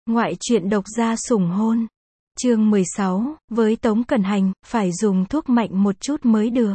Ngoại truyện độc gia sủng hôn. Chương 16, với Tống Cẩn Hành, phải dùng thuốc mạnh một chút mới được.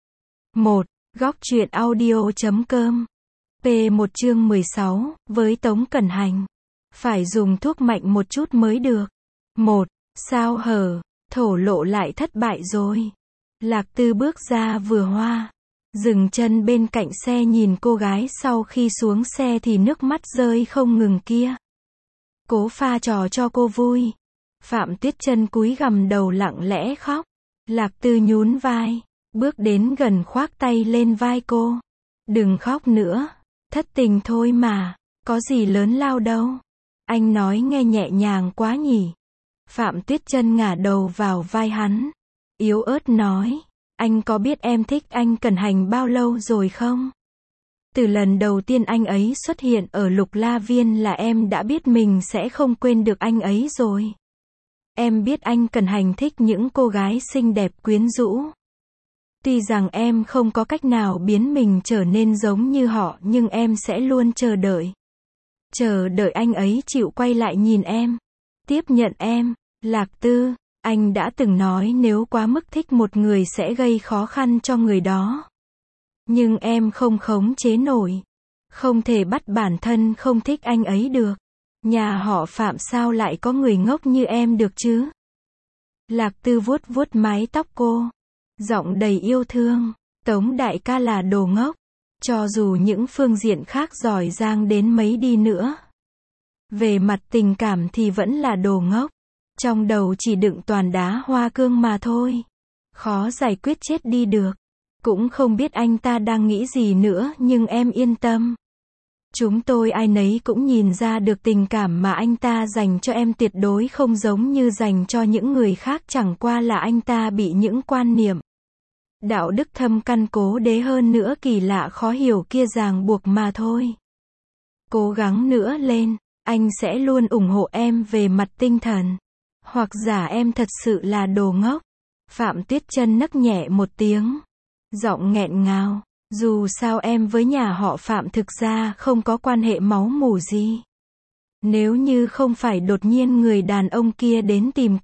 1. Góc truyện audio.com. P1 chương 16, với Tống Cẩn Hành. Phải dùng thuốc mạnh một chút mới được. 1. Sao hở, thổ lộ lại thất bại rồi. Lạc Tư bước ra vừa hoa. Dừng chân bên cạnh xe nhìn cô gái sau khi xuống xe thì nước mắt rơi không ngừng kia. Cố pha trò cho cô vui. Phạm Tuyết Chân cúi gằm đầu lặng lẽ khóc. Lạc Tư nhún vai, bước đến gần khoác tay lên vai cô. Đừng khóc nữa, thất tình thôi mà, có gì lớn lao đâu. Anh nói nghe nhẹ nhàng quá nhỉ. Phạm Tuyết Chân ngả đầu vào vai hắn, yếu ớt nói, anh có biết em thích anh Cẩn Hành bao lâu rồi không? Từ lần đầu tiên anh ấy xuất hiện ở Lục La Viên là em đã biết mình sẽ không quên được anh ấy rồi. Em biết anh Cẩn Hành thích những cô gái xinh đẹp quyến rũ. Tuy rằng em không có cách nào biến mình trở nên giống như họ, nhưng em sẽ luôn chờ đợi. Chờ đợi anh ấy chịu quay lại nhìn em, tiếp nhận em. Lạc Tư, anh đã từng nói nếu quá mức thích một người sẽ gây khó khăn cho người đó. Nhưng em không khống chế nổi. Không thể bắt bản thân không thích anh ấy được. Nhà họ Phạm sao lại có người ngốc như em được chứ? Lạc Tư vuốt vuốt mái tóc cô. Giọng đầy yêu thương. Tống đại ca là đồ ngốc. Cho dù những phương diện khác giỏi giang đến mấy đi nữa. Về mặt tình cảm thì vẫn là đồ ngốc. Trong đầu chỉ đựng toàn đá hoa cương mà thôi. Khó giải quyết chết đi được. Cũng không biết anh ta đang nghĩ gì nữa, nhưng em yên tâm. Chúng tôi ai nấy cũng nhìn ra được tình cảm mà anh ta dành cho em tuyệt đối không giống như dành cho những người khác, chẳng qua là anh ta bị những quan niệm đạo đức thâm căn cố đế hơn nữa kỳ lạ khó hiểu kia ràng buộc mà thôi. Cố gắng nữa lên, anh sẽ luôn ủng hộ em về mặt tinh thần. Hoặc giả em thật sự là đồ ngốc. Phạm Tuyết Chân nấc nhẹ một tiếng. Giọng nghẹn ngào, dù sao em với nhà họ Phạm thực ra không có quan hệ máu mủ gì. Nếu như không phải đột nhiên người đàn ông kia đến tìm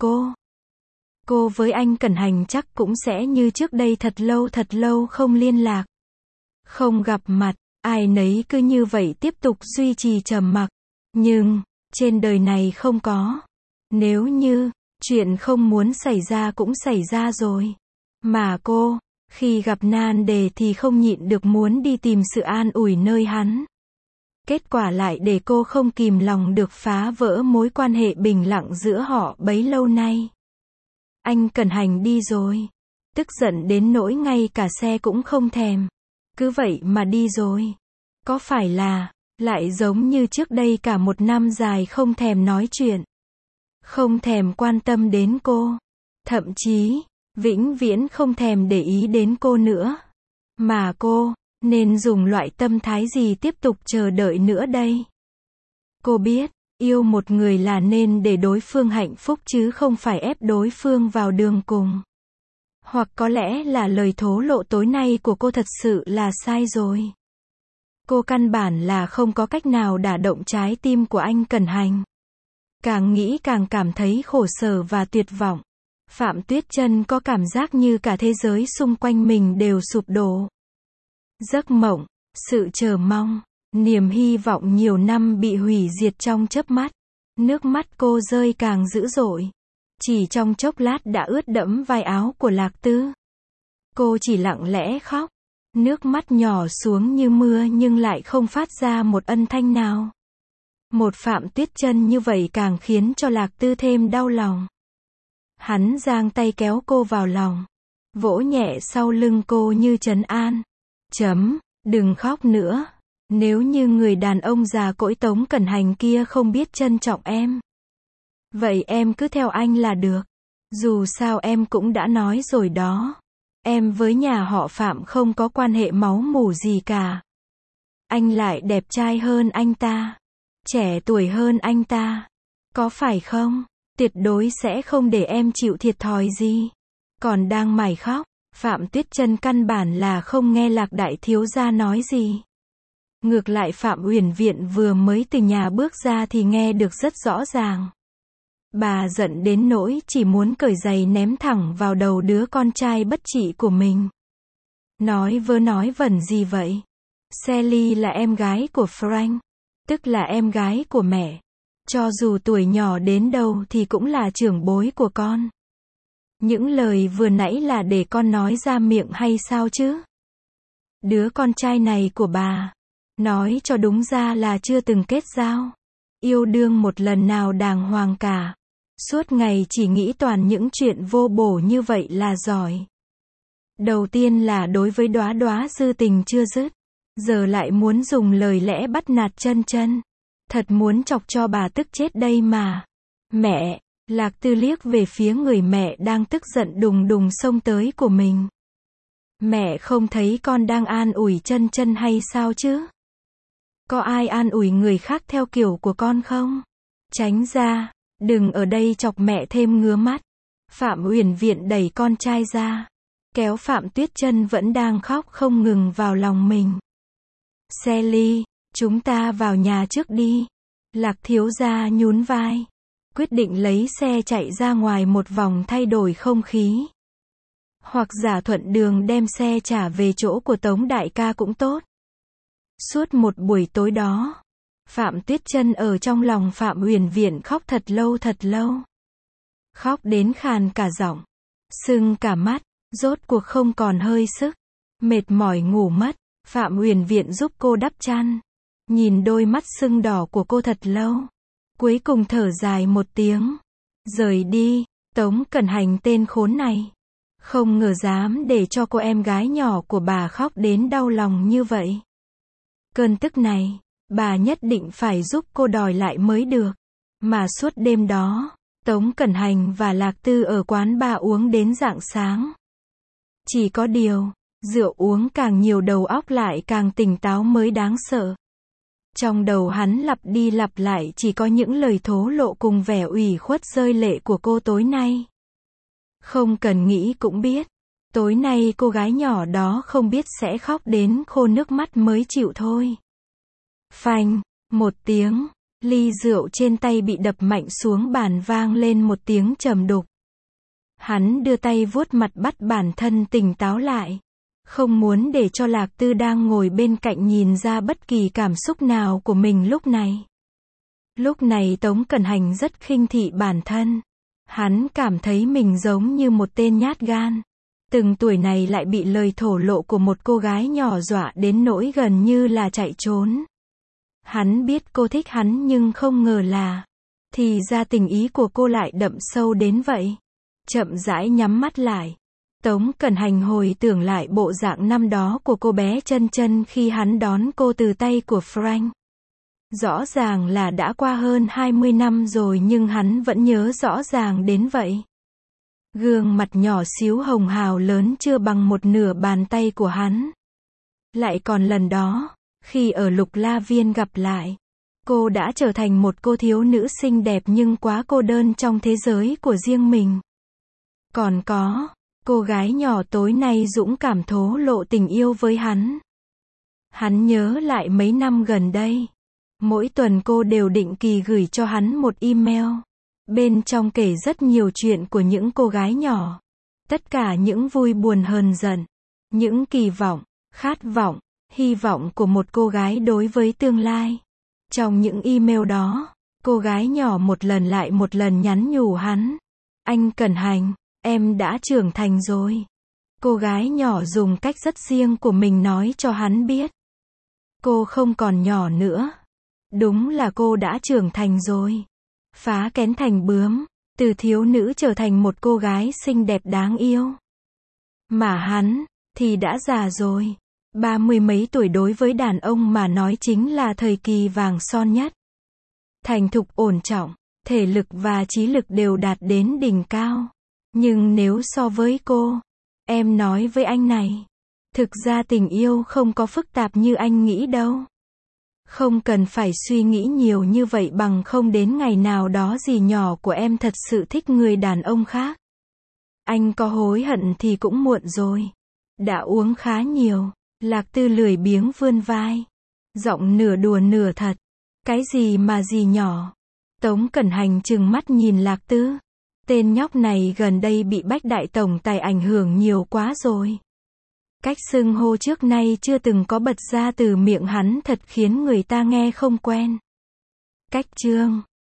cô với anh Cẩn Hành chắc cũng sẽ như trước đây thật lâu không liên lạc. Không gặp mặt, ai nấy cứ như vậy tiếp tục duy trì trầm mặc. Nhưng, trên đời này không có. Nếu như, chuyện không muốn xảy ra cũng xảy ra rồi. Mà cô, khi gặp nan đề thì không nhịn được muốn đi tìm sự an ủi nơi hắn. Kết quả lại để cô không kìm lòng được phá vỡ mối quan hệ bình lặng giữa họ bấy lâu nay. Anh Cẩn Hành đi rồi. Tức giận đến nỗi ngay cả xe cũng không thèm. Cứ vậy mà đi rồi. Có phải là, lại giống như trước đây cả một năm dài không thèm nói chuyện. Không thèm quan tâm đến cô. Thậm chí, vĩnh viễn không thèm để ý đến cô nữa. Mà cô, nên dùng loại tâm thái gì tiếp tục chờ đợi nữa đây? Cô biết, yêu một người là nên để đối phương hạnh phúc chứ không phải ép đối phương vào đường cùng. Hoặc có lẽ là lời thổ lộ tối nay của cô thật sự là sai rồi. Cô căn bản là không có cách nào đả động trái tim của anh Cẩn Hành. Càng nghĩ càng cảm thấy khổ sở và tuyệt vọng. Phạm Tuyết Chân có cảm giác như cả thế giới xung quanh mình đều sụp đổ. Giấc mộng, sự chờ mong, niềm hy vọng nhiều năm bị hủy diệt trong chớp mắt. Nước mắt cô rơi càng dữ dội. Chỉ trong chốc lát đã ướt đẫm vai áo của Lạc Tư. Cô chỉ lặng lẽ khóc. Nước mắt nhỏ xuống như mưa nhưng lại không phát ra một âm thanh nào. Một Phạm Tuyết Chân như vậy càng khiến cho Lạc Tư thêm đau lòng. Hắn giang tay kéo cô vào lòng. Vỗ nhẹ sau lưng cô như trấn an. Đừng khóc nữa. Nếu như người đàn ông già cỗi Tống Cẩn Hành kia không biết trân trọng em. Vậy em cứ theo anh là được. Dù sao em cũng đã nói rồi đó. Em với nhà họ Phạm không có quan hệ máu mủ gì cả. Anh lại đẹp trai hơn anh ta. Trẻ tuổi hơn anh ta. Có phải không? Tuyệt đối sẽ không để em chịu thiệt thòi gì. Còn đang mải khóc, Phạm Tuyết Chân căn bản là không nghe Lạc đại thiếu gia nói gì. Ngược lại Phạm Uyển Viện vừa mới từ nhà bước ra thì nghe được rất rõ ràng. Bà giận đến nỗi chỉ muốn cởi giày ném thẳng vào đầu đứa con trai bất trị của mình. Nói vớ nói vẩn gì vậy? Sally là em gái của Frank, tức là em gái của mẹ. Cho dù tuổi nhỏ đến đâu thì cũng là trưởng bối của con. Những lời vừa nãy là để con nói ra miệng hay sao chứ? Đứa con trai này của bà, nói cho đúng ra là chưa từng kết giao, yêu đương một lần nào đàng hoàng cả. Suốt ngày chỉ nghĩ toàn những chuyện vô bổ như vậy là giỏi. Đầu tiên là đối với Đóa Đóa dư tình chưa dứt, giờ lại muốn dùng lời lẽ bắt nạt Chân Chân. Thật muốn chọc cho bà tức chết đây mà. Mẹ, Lạc Tư liếc về phía người mẹ đang tức giận đùng đùng xông tới của mình. Mẹ không thấy con đang an ủi Chân Chân hay sao chứ? Có ai an ủi người khác theo kiểu của con không? Tránh ra, đừng ở đây chọc mẹ thêm ngứa mắt. Phạm Uyển Viện đẩy con trai ra, kéo Phạm Tuyết Chân vẫn đang khóc không ngừng vào lòng mình. Sally, chúng ta vào nhà trước đi. Lạc thiếu gia nhún vai, quyết định lấy xe chạy ra ngoài một vòng thay đổi không khí. Hoặc giả thuận đường đem xe trả về chỗ của Tống đại ca cũng tốt. Suốt một buổi tối đó, Phạm Tuyết Chân ở trong lòng Phạm Uyển Viện khóc thật lâu. Khóc đến khàn cả giọng, sưng cả mắt, rốt cuộc không còn hơi sức, mệt mỏi ngủ mất. Phạm Uyển Viện giúp cô đắp chăn, nhìn đôi mắt sưng đỏ của cô thật lâu, cuối cùng thở dài một tiếng, rời đi. Tống Cẩn Hành tên khốn này, không ngờ dám để cho cô em gái nhỏ của bà khóc đến đau lòng như vậy. Cơn tức này, bà nhất định phải giúp cô đòi lại mới được. Mà suốt đêm đó, Tống Cẩn Hành và Lạc Tư ở quán bar uống đến rạng sáng. Chỉ có điều, rượu uống càng nhiều đầu óc lại càng tỉnh táo mới đáng sợ. Trong đầu hắn lặp đi lặp lại chỉ có những lời thố lộ cùng vẻ ủy khuất rơi lệ của cô tối nay. Không cần nghĩ cũng biết, tối nay cô gái nhỏ đó không biết sẽ khóc đến khô nước mắt mới chịu thôi. Phanh, một tiếng, ly rượu trên tay bị đập mạnh xuống bàn vang lên một tiếng trầm đục. Hắn đưa tay vuốt mặt bắt bản thân tỉnh táo lại. Không muốn để cho Lạc Tư đang ngồi bên cạnh nhìn ra bất kỳ cảm xúc nào của mình lúc này. Lúc này Tống Cẩn Hành rất khinh thị bản thân. Hắn cảm thấy mình giống như một tên nhát gan. Từng tuổi này lại bị lời thổ lộ của một cô gái nhỏ dọa đến nỗi gần như là chạy trốn. Hắn biết cô thích hắn nhưng không ngờ là, thì ra tình ý của cô lại đậm sâu đến vậy. Chậm rãi nhắm mắt lại, Tống Cẩn Hành hồi tưởng lại bộ dạng năm đó của cô bé Chân Chân khi hắn đón cô từ tay của Frank. Rõ ràng là đã qua hơn 20 năm rồi nhưng hắn vẫn nhớ rõ ràng đến vậy. Gương mặt nhỏ xíu hồng hào lớn chưa bằng một nửa bàn tay của hắn. Lại còn lần đó, khi ở Lục La Viên gặp lại, cô đã trở thành một cô thiếu nữ xinh đẹp nhưng quá cô đơn trong thế giới của riêng mình. Còn có, cô gái nhỏ tối nay dũng cảm thổ lộ tình yêu với hắn. Hắn nhớ lại mấy năm gần đây, mỗi tuần cô đều định kỳ gửi cho hắn một email. Bên trong kể rất nhiều chuyện của những cô gái nhỏ. Tất cả những vui buồn hờn giận, những kỳ vọng, khát vọng, hy vọng của một cô gái đối với tương lai. Trong những email đó, cô gái nhỏ một lần lại một lần nhắn nhủ hắn. Anh Cẩn Hành, em đã trưởng thành rồi. Cô gái nhỏ dùng cách rất riêng của mình nói cho hắn biết. Cô không còn nhỏ nữa. Đúng là cô đã trưởng thành rồi. Phá kén thành bướm, từ thiếu nữ trở thành một cô gái xinh đẹp đáng yêu. Mà hắn, thì đã già rồi. 30 mấy tuổi đối với đàn ông mà nói chính là thời kỳ vàng son nhất. Thành thục ổn trọng, thể lực và trí lực đều đạt đến đỉnh cao. Nhưng nếu so với cô, em nói với anh này, thực ra tình yêu không có phức tạp như anh nghĩ đâu. Không cần phải suy nghĩ nhiều như vậy bằng không đến ngày nào đó dì nhỏ của em thật sự thích người đàn ông khác. Anh có hối hận thì cũng muộn rồi. Đã uống khá nhiều, Lạc Tư lười biếng vươn vai. Giọng nửa đùa nửa thật. Cái gì mà gì nhỏ? Tống Cẩn Hành trừng mắt nhìn Lạc Tứ. Tên nhóc này gần đây bị Bách đại tổng tài ảnh hưởng nhiều quá rồi. Cách xưng hô trước nay chưa từng có bật ra từ miệng hắn thật khiến người ta nghe không quen. Cách Trương.